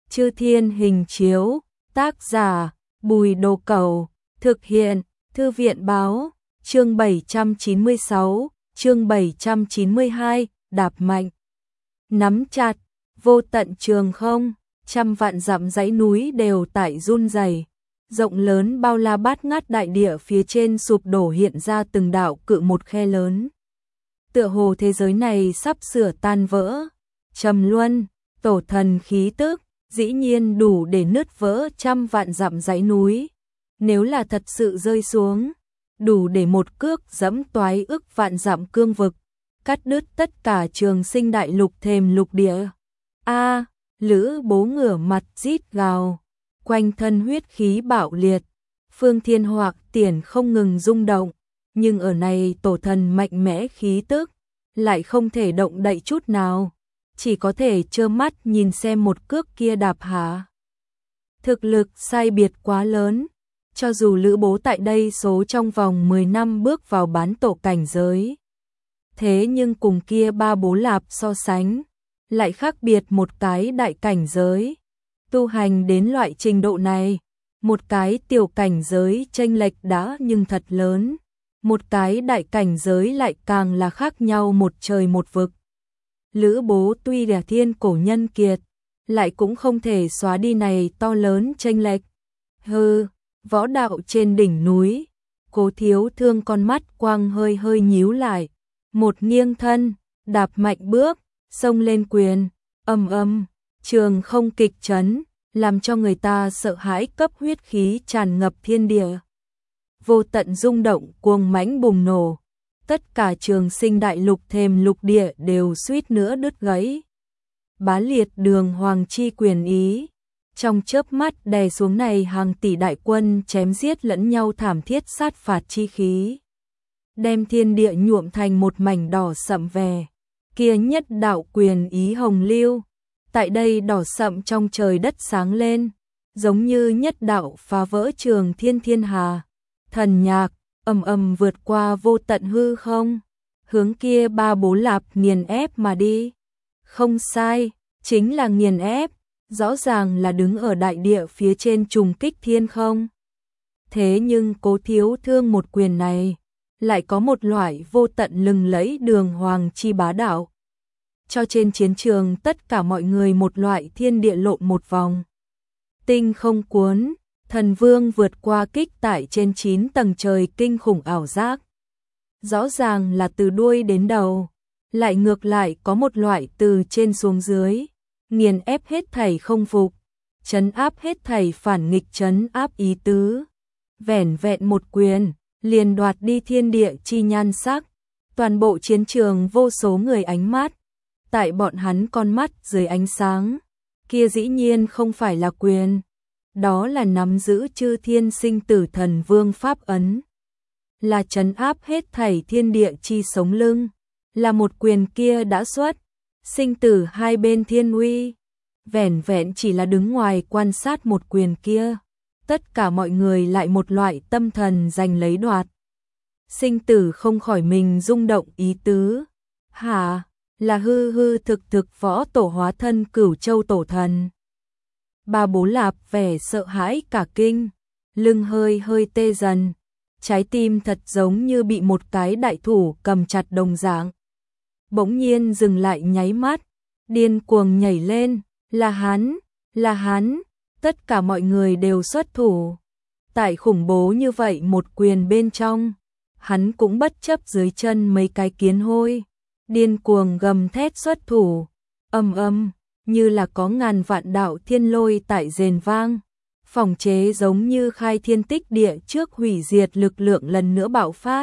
Chư Thiên Hình Chiếu, tác giả, Bùi Đồ Cẩu, thực hiện, Thư viện Báo, chương 796, chương 792, đạp mạnh. Nắm chặt, vô tận trường không, trăm vạn dặm dãy núi đều tại run rẩy. Rộng lớn bao la bát ngát đại địa phía trên sụp đổ hiện ra từng đạo cự một khe lớn. Tựa hồ thế giới này sắp sửa tan vỡ. Trầm luân, tổ thần khí tức, dĩ nhiên đủ để nứt vỡ trăm vạn dặm dãy núi. Nếu là thật sự rơi xuống, đủ để một cước giẫm toái ức vạn dặm cương vực, cắt đứt tất cả trường sinh đại lục thềm lục địa. A, Lữ Bố ngửa mặt rít gào, quanh thân huyết khí bạo liệt, phương thiên hoạc tiền không ngừng rung động, nhưng ở này tổ thần mạnh mẽ khí tức, lại không thể động đậy chút nào, chỉ có thể trơ mắt nhìn xem một cước kia đạp hạ. Thực lực sai biệt quá lớn, cho dù Lữ Bố tại đây số trong vòng 10 năm bước vào bán tổ cảnh giới. Thế nhưng cùng kia ba Bố Lạp so sánh, lại khác biệt một cái đại cảnh giới. Tu hành đến loại trình độ này, một cái tiểu cảnh giới chênh lệch đã nhưng thật lớn, một cái đại cảnh giới lại càng là khác nhau một trời một vực. Lữ Bố tuy là thiên cổ nhân kiệt, lại cũng không thể xóa đi này to lớn chênh lệch. Hừ, võ đạo trên đỉnh núi, Cố Thiếu Thương con mắt quang hơi hơi nhíu lại, một nghiêng thân, đạp mạnh bước, xông lên quyền, ầm ầm, trường không kịch chấn, làm cho người ta sợ hãi cấp huyết khí tràn ngập thiên địa. Vô tận rung động cuồng mãnh bùng nổ, tất cả trường sinh đại lục thềm lục địa đều suýt nữa đứt gãy. Bá liệt đường hoàng chi quyền ý, trong chớp mắt đè xuống này hàng tỷ đại quân chém giết lẫn nhau thảm thiết sát phạt chi khí, đem thiên địa nhuộm thành một mảnh đỏ sậm về. Kia nhất đạo quyền ý hồng lưu, tại đây đỏ sậm trong trời đất sáng lên, giống như nhất đạo phá vỡ trường thiên thiên hà. Thần nhạc, ầm ầm vượt qua vô tận hư không, hướng kia ba Bố Lạp nghiền ép mà đi. Không sai, chính là nghiền ép, rõ ràng là đứng ở đại địa phía trên trùng kích thiên không. Thế nhưng Cố Thiếu Thương một quyền này, lại có một loại vô tận lừng lẫy đường hoàng chi bá đạo. Cho trên chiến trường tất cả mọi người một loại thiên địa lộn một vòng. Tinh không cuốn, thần vương vượt qua kích tại trên 9 tầng trời kinh khủng ảo giác. Rõ ràng là từ đuôi đến đầu, lại ngược lại có một loại từ trên xuống dưới, nghiền ép hết thảy không phục, trấn áp hết thảy phản nghịch trấn áp ý tứ. Vẻn vẹn một quyền, liền đoạt đi thiên địa chi nhan sắc, toàn bộ chiến trường vô số người ánh mắt. Tại bọn hắn con mắt dưới ánh sáng, kia dĩ nhiên không phải là quyền, đó là nắm giữ chư thiên sinh tử thần vương pháp ấn, là trấn áp hết thảy thiên địa chi sống lưng, là một quyền kia đã xuất, sinh tử hai bên thiên uy. Vẻn vẹn chỉ là đứng ngoài quan sát một quyền kia, tất cả mọi người lại một loại tâm thần giành lấy đoạt. Sinh tử không khỏi mình rung động ý tứ. Hả? Là hư hư thực thực võ tổ hóa thân Cửu Châu tổ thần. Ba Bố Lạp vẻ sợ hãi cả kinh, lưng hơi hơi tê dần, trái tim thật giống như bị một cái đại thủ cầm chặt đồng dạng. Bỗng nhiên dừng lại nháy mắt, điên cuồng nhảy lên, là hắn, tất cả mọi người đều xuất thủ. Tại khủng bố như vậy một quyền bên trong, hắn cũng bất chấp dưới chân mấy cái kiến hôi. Điên cuồng gầm thét xuất thủ, ầm ầm, như là có ngàn vạn đạo thiên lôi tại rền vang, phòng chế giống như khai thiên tích địa trước hủy diệt lực lượng lần nữa bạo phát.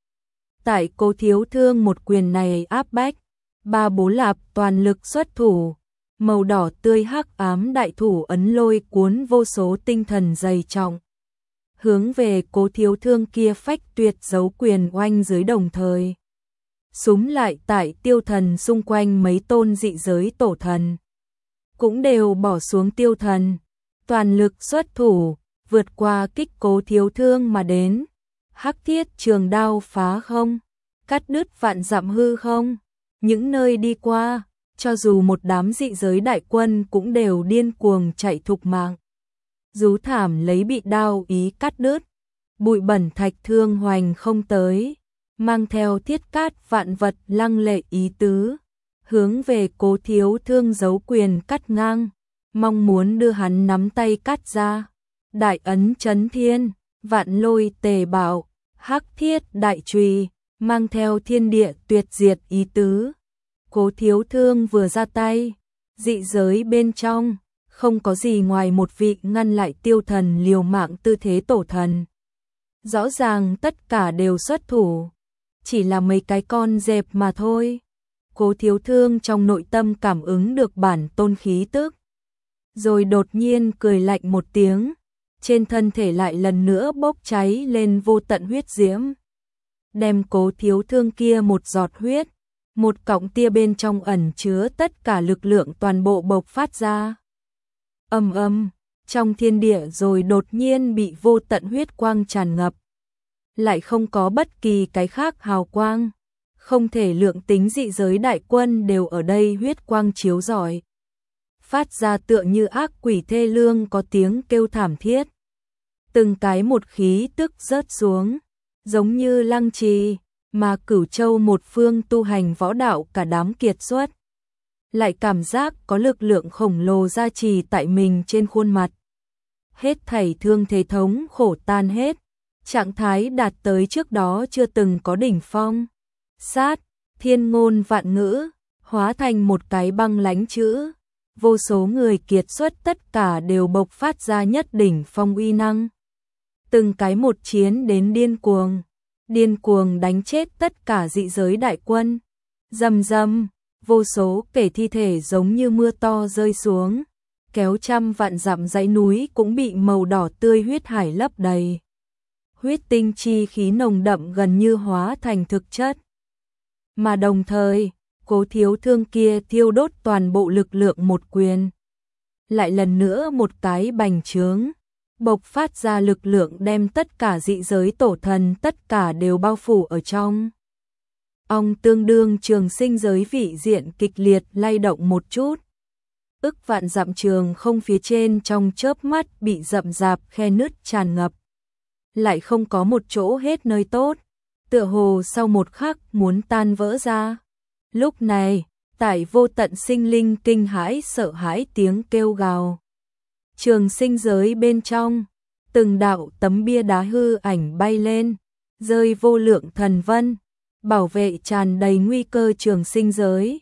Tại Cố Thiếu Thương một quyền này áp bách, ba Bố Lạp toàn lực xuất thủ, màu đỏ tươi hắc ám đại thủ ấn lôi cuốn vô số tinh thần dày trọng, hướng về Cố Thiếu Thương kia phách tuyệt giấu quyền oanh dưới đồng thời. Súm lại tại tiêu thần xung quanh mấy tôn dị giới tổ thần, cũng đều bỏ xuống tiêu thần, toàn lực xuất thủ, vượt qua kích Cố Thiếu Thương mà đến. Hắc thiết trường đao phá không, cắt đứt vạn dặm hư không, những nơi đi qua, cho dù một đám dị giới đại quân cũng đều điên cuồng chạy thục mạng. Rú thảm lấy bị đao ý cắt đứt, bụi bẩn thạch thương hoành không tới, mang theo thiết cát vạn vật lăng lệ ý tứ, hướng về Cố Thiếu Thương giấu quyền cắt ngang, mong muốn đưa hắn nắm tay cắt ra. Đại ấn chấn thiên, vạn lôi tề bảo, hắc thiết đại chùy, mang theo thiên địa tuyệt diệt ý tứ. Cố Thiếu Thương vừa ra tay, dị giới bên trong, không có gì ngoài một vị ngăn lại tiêu thần liều mạng tư thế tổ thần. Rõ ràng tất cả đều xuất thủ, chỉ là mấy cái con dẹp mà thôi. Cố Thiếu Thương trong nội tâm cảm ứng được bản tôn khí tức, rồi đột nhiên cười lạnh một tiếng, trên thân thể lại lần nữa bốc cháy lên vô tận huyết diễm. Đem Cố Thiếu Thương kia một giọt huyết, một cọng tia bên trong ẩn chứa tất cả lực lượng toàn bộ bộc phát ra. Ầm ầm, trong thiên địa rồi đột nhiên bị vô tận huyết quang tràn ngập. Lại không có bất kỳ cái khác hào quang, không thể lượng tính dị giới đại quân đều ở đây huyết quang chiếu rọi, phát ra tựa như ác quỷ thê lương có tiếng kêu thảm thiết. Từng cái một khí tức rớt xuống, giống như lăng trì, mà Cửu Châu một phương tu hành võ đạo cả đám kiệt xuất. Lại cảm giác có lực lượng khổng lồ gia trì tại mình trên khuôn mặt. Hết thảy thương thế thống khổ tan hết, trạng thái đạt tới trước đó chưa từng có đỉnh phong. Sát, thiên ngôn vạn ngữ, hóa thành một cái băng lãnh chữ. Vô số người kiệt xuất tất cả đều bộc phát ra nhất đỉnh phong uy năng. Từng cái một chiến đến điên cuồng đánh chết tất cả dị giới đại quân. Rầm rầm, vô số kẻ thi thể giống như mưa to rơi xuống, kéo trăm vạn dặm dãy núi cũng bị màu đỏ tươi huyết hải lấp đầy. Huyết tinh chi khí nồng đậm gần như hóa thành thực chất. Mà đồng thời, Cố Thiếu Thương kia thiêu đốt toàn bộ lực lượng một quyền. Lại lần nữa một cái bành trướng, bộc phát ra lực lượng đem tất cả dị giới tổ thần tất cả đều bao phủ ở trong. Ông tương đương trường sinh giới vị diện kịch liệt lay động một chút. Ức vạn dặm trường không phía trên trong chớp mắt bị rậm rạp khe nứt tràn ngập. Lại không có một chỗ hết nơi tốt, tựa hồ sau một khắc muốn tan vỡ ra. Lúc này, tại vô tận sinh linh kinh hãi sợ hãi tiếng kêu gào. Trường sinh giới bên trong, từng đạo tấm bia đá hư ảnh bay lên, rơi vô lượng thần vân, bảo vệ tràn đầy nguy cơ trường sinh giới.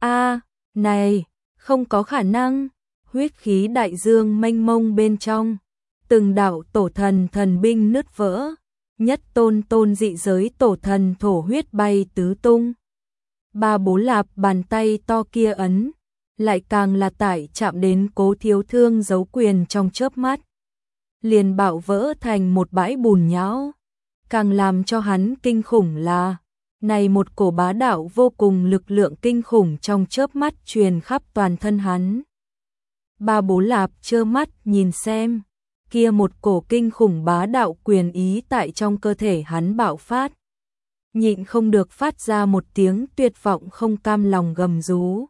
Này, không có khả năng, huyết khí đại dương mênh mông bên trong, từng đạo tổ thần thần binh nứt vỡ, nhất tôn dị giới tổ thần thổ huyết bay tứ tung. Ba Bố Lạp bàn tay to kia ấn, lại càng là tải chạm đến Cố Thiếu Thương giấu quyền trong chớp mắt, liền bạo vỡ thành một bãi bùn nhão. Càng làm cho hắn kinh khủng là, này một cổ bá đạo vô cùng lực lượng kinh khủng trong chớp mắt truyền khắp toàn thân hắn. Ba Bố Lạp trơ mắt nhìn xem, kia một cổ kinh khủng bá đạo quyền ý tại trong cơ thể hắn bạo phát. Nhịn không được phát ra một tiếng tuyệt vọng không cam lòng gầm rú.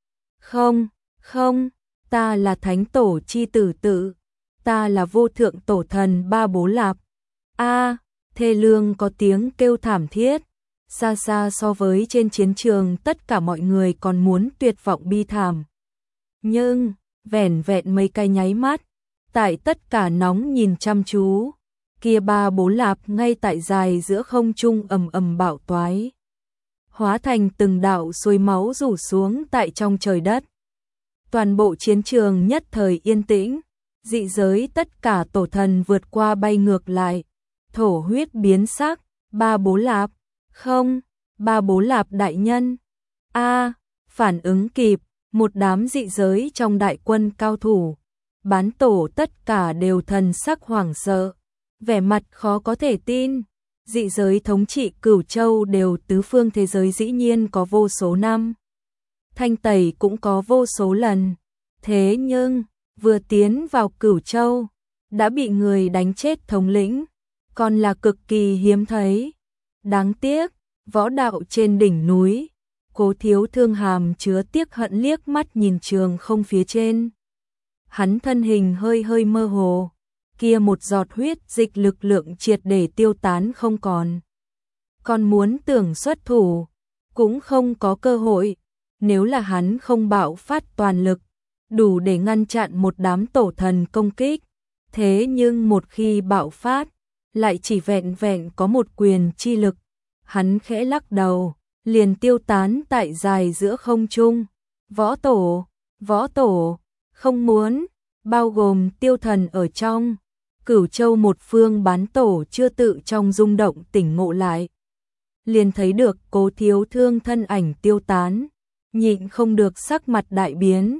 Không, ta là thánh tổ chi tử tự, ta là vô thượng tổ thần Ba Bố Lạp. Thê lương có tiếng kêu thảm thiết, xa xa so với trên chiến trường tất cả mọi người còn muốn tuyệt vọng bi thảm. Nhưng, vẻn vẹn mấy cái nháy mắt, tại tất cả nóng nhìn chăm chú, kia Ba Bố Lạp ngay tại dài giữa không trung ầm ầm bạo toái, hóa thành từng đạo suối máu rủ xuống tại trong trời đất. Toàn bộ chiến trường nhất thời yên tĩnh, dị giới tất cả tổ thần vượt qua bay ngược lại, thổ huyết biến sắc. Ba Bố Lạp, không, Ba Bố Lạp đại nhân. Phản ứng kịp, một đám dị giới trong đại quân cao thủ, bán tổ tất cả đều thần sắc hoảng sợ, vẻ mặt khó có thể tin. Dị giới thống trị Cửu Châu đều tứ phương thế giới dĩ nhiên có vô số năm, thanh tẩy cũng có vô số lần. Thế nhưng, vừa tiến vào Cửu Châu, đã bị người đánh chết thống lĩnh, còn là cực kỳ hiếm thấy. Đáng tiếc, võ đạo trên đỉnh núi, Cố Thiếu Thương hàm chứa tiếc hận liếc mắt nhìn trường không phía trên. Hắn thân hình hơi hơi mơ hồ, kia một giọt huyết dịch lực lượng triệt để tiêu tán không còn. Còn muốn tưởng xuất thủ, cũng không có cơ hội, nếu là hắn không bạo phát toàn lực, đủ để ngăn chặn một đám tổ thần công kích. Thế nhưng một khi bạo phát, lại chỉ vẹn vẹn có một quyền chi lực. Hắn khẽ lắc đầu, liền tiêu tán tại dài giữa không trung. Võ tổ, không muốn, bao gồm Tiêu Thần ở trong. Cửu Châu một phương bán tổ chưa tự trong rung động tỉnh ngộ lại. Liền thấy được Cố Thiếu Thương thân ảnh tiêu tán, nhịn không được sắc mặt đại biến.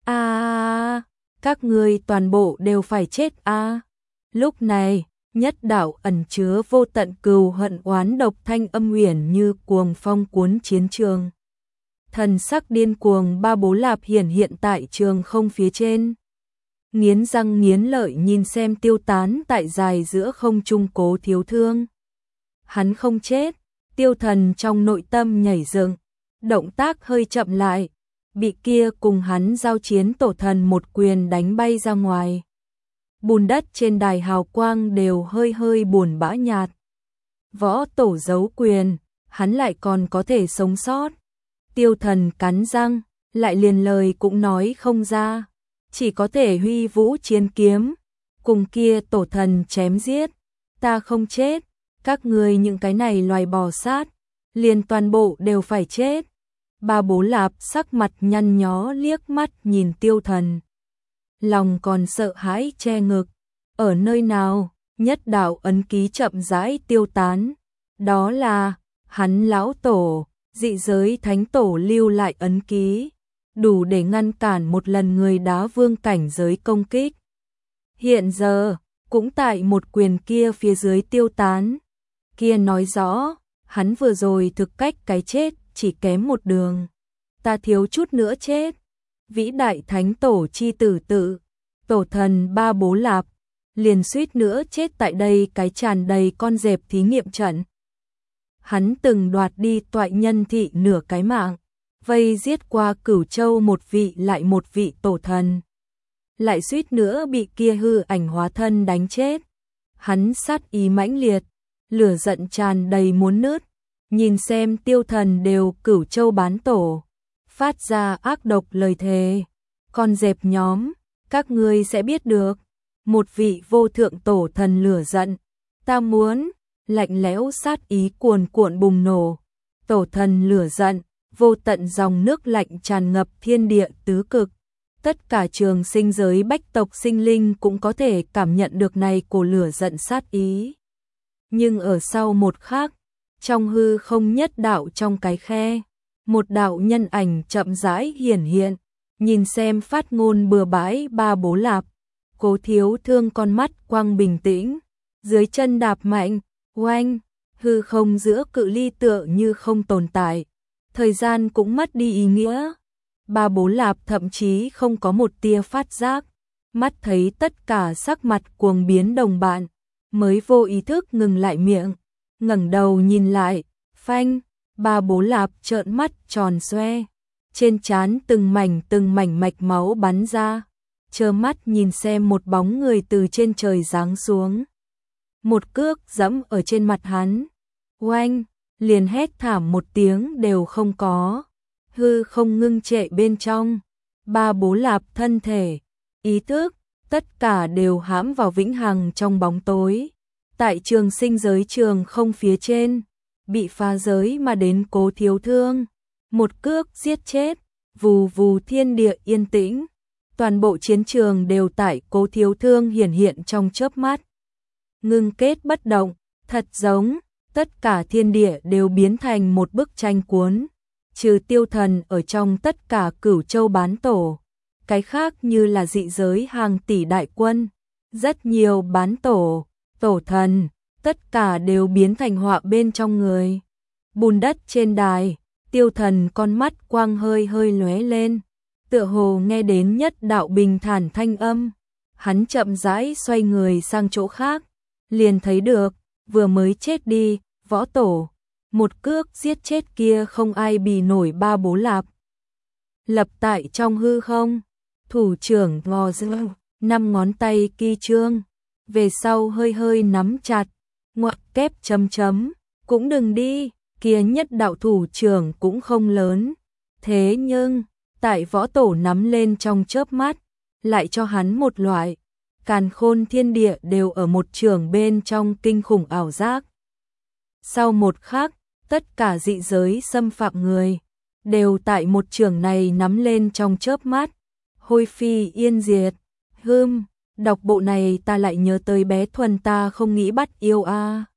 Các ngươi toàn bộ đều phải chết a. Lúc này, nhất đạo ẩn chứa vô tận cừu hận oán độc thanh âm huyền như cuồng phong cuốn chiến trường. Thần sắc điên cuồng Ba Bố Lạp hiện tại trường không phía trên. Nghiến răng nghiến lợi nhìn xem tiêu tán tại dài giữa không trung Cố Thiếu Thương. Hắn không chết, Tiêu Thần trong nội tâm nhảy dựng, động tác hơi chậm lại, bị kia cùng hắn giao chiến tổ thần một quyền đánh bay ra ngoài. Bùn đất trên đài hào quang đều hơi hơi buồn bã nhạt. Võ tổ giấu quyền, hắn lại còn có thể sống sót. Tiêu Thần cắn răng, lại liền lời cũng nói không ra, chỉ có thể huy vũ chiến kiếm, cùng kia tổ thần chém giết. Ta không chết, các ngươi những cái này loài bò sát, liền toàn bộ đều phải chết. Ba Bố Lạp sắc mặt nhăn nhó liếc mắt nhìn Tiêu Thần. Lòng còn sợ hãi che ngực. Ở nơi nào, nhất đạo ấn ký chậm rãi tiêu tán. Đó là, hắn lão tổ, dị giới thánh tổ lưu lại ấn ký, đủ để ngăn cản một lần người đá vương cảnh giới công kích. Hiện giờ, cũng tại một quyền kia phía dưới tiêu tán. Kia nói rõ, hắn vừa rồi thực cách cái chết, chỉ kém một đường. Ta thiếu chút nữa chết. Vĩ đại thánh tổ chi tử tự, tổ thần Ba Bố Lạp, liền suýt nữa chết tại đây cái tràn đầy con dẹp thí nghiệm trận. Hắn từng đoạt đi toại nhân thị nửa cái mạng, vây giết qua Cửu Châu một vị lại một vị tổ thần. Lại suýt nữa bị kia hư ảnh hóa thân đánh chết. Hắn sát ý mãnh liệt, lửa giận tràn đầy muốn nứt, nhìn xem Tiêu Thần đều Cửu Châu bán tổ, phát ra ác độc lời thề. Con dẹp nhóm, các ngươi sẽ biết được. Một vị vô thượng tổ thần lửa giận, ta muốn, lạnh lẽo sát ý cuồn cuộn bùng nổ. Tổ thần lửa giận, vô tận dòng nước lạnh tràn ngập thiên địa tứ cực. Tất cả trường sinh giới bách tộc sinh linh cũng có thể cảm nhận được này của lửa giận sát ý. Nhưng ở sau một khắc, trong hư không nhất đạo trong cái khe, một đạo nhân ảnh chậm rãi hiển hiện, nhìn xem phát ngôn bừa bãi Ba Bố Lạp. Cố Thiếu Thương con mắt quang bình tĩnh, dưới chân đạp mạnh, oanh, hư không giữa cự ly tựa như không tồn tại, thời gian cũng mất đi ý nghĩa. Ba Bố Lạp thậm chí không có một tia phát giác, mắt thấy tất cả sắc mặt cuồng biến đồng bạn, mới vô ý thức ngừng lại miệng, ngẩng đầu nhìn lại, phanh, Ba Bố Lạp trợn mắt tròn xoe, trên trán từng mảnh mạch máu bắn ra, trơ mắt nhìn xem một bóng người từ trên trời giáng xuống. Một cước giẫm ở trên mặt hắn, oanh, liền hét thảm một tiếng đều không có. Hư không ngưng trệ bên trong, Ba Bố Lạp thân thể, ý thức, tất cả đều hãm vào vĩnh hằng trong bóng tối. Tại trường sinh giới trường không phía trên, bị phá giới mà đến Cố Thiếu Thương, một cước giết chết, vù vù thiên địa yên tĩnh. Toàn bộ chiến trường đều tại Cố Thiếu Thương hiện trong chớp mắt. Ngưng kết bất động, thật giống, tất cả thiên địa đều biến thành một bức tranh cuốn. Trừ Tiêu Thần ở trong tất cả Cửu Châu bán tổ, cái khác như là dị giới hàng tỷ đại quân, rất nhiều bán tổ, tổ thần, tất cả đều biến thành họa bên trong người. Bùn đất trên đài, Tiêu Thần con mắt quang hơi hơi lóe lên, tựa hồ nghe đến nhất đạo bình thản thanh âm. Hắn chậm rãi xoay người sang chỗ khác, liền thấy được, vừa mới chết đi, võ tổ, một cước giết chết kia không ai bì nổi ba bố lạp. Lập tại trong hư không, thủ trưởng ngò dư, 5 ngón tay kỳ trương, về sau hơi hơi nắm chặt, ngoặc kép chấm chấm, cũng đừng đi, kia nhất đạo thủ trưởng cũng không lớn. Thế nhưng, tại võ tổ nắm lên trong chớp mắt, lại cho hắn một loại, càn khôn thiên địa đều ở một trường bên trong kinh khủng ảo giác. Sau một khắc, tất cả dị giới xâm phạm người, đều tại một trường này nắm lên trong chớp mắt, hôi phi yên diệt. Đọc bộ này ta lại nhớ tới bé Thuần ta không nghĩ bắt yêu a.